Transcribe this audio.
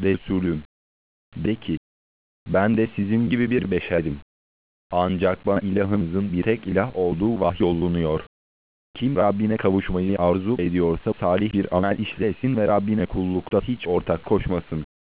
Resulüm. De ki, ben de sizin gibi bir beşerim. Ancak bana ilahınızın bir tek ilah olduğu vahyolunuyor. Kim Rabbine kavuşmayı arzu ediyorsa salih bir amel işlesin ve Rabbine kullukta hiç ortak koşmasın.